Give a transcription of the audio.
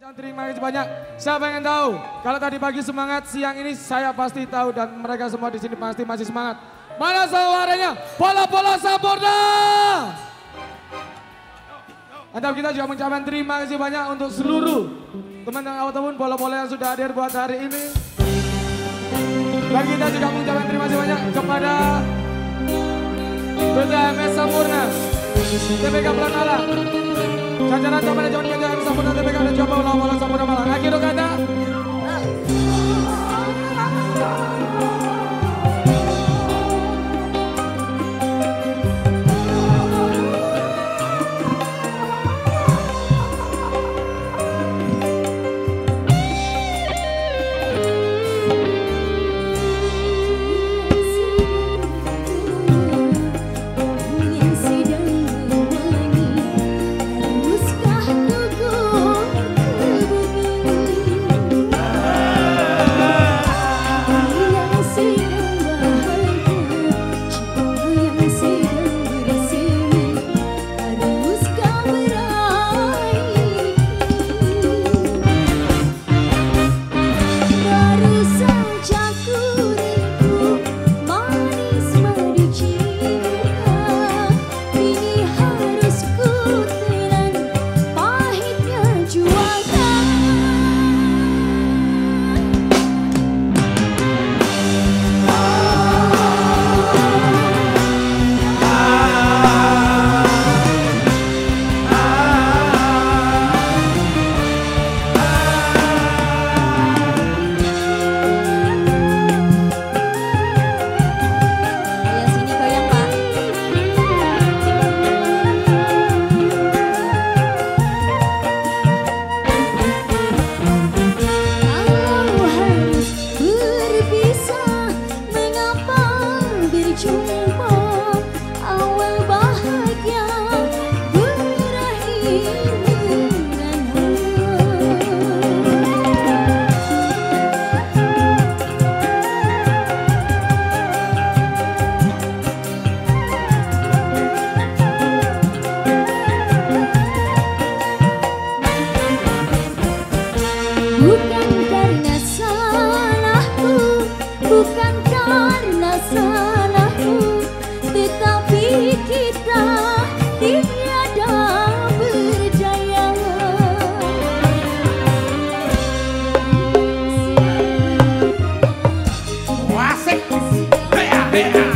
Terima kasih banyak. Siapa yang tahu? Kalau tadi pagi semangat, siang ini saya pasti tahu dan mereka semua di sini pasti masih semangat. Mana suaranya? Bola-bola Sampurna. Mantap, kita juga mengucapkan terima kasih banyak untuk seluruh teman-teman ataupun bola-bola yang sudah hadir buat hari ini. Dan kita juga mengucapkan terima kasih banyak kepada PTMS Sampurna, TPK Pelanala, jajaran manajemen PTMS Sampurna, TPK dan coba bola-bola Sampurna Malang. Akhir kata. Bukan karena salahku, bukan karena salahku, tetapi kita tiada berdaya. Wasik, hea hea.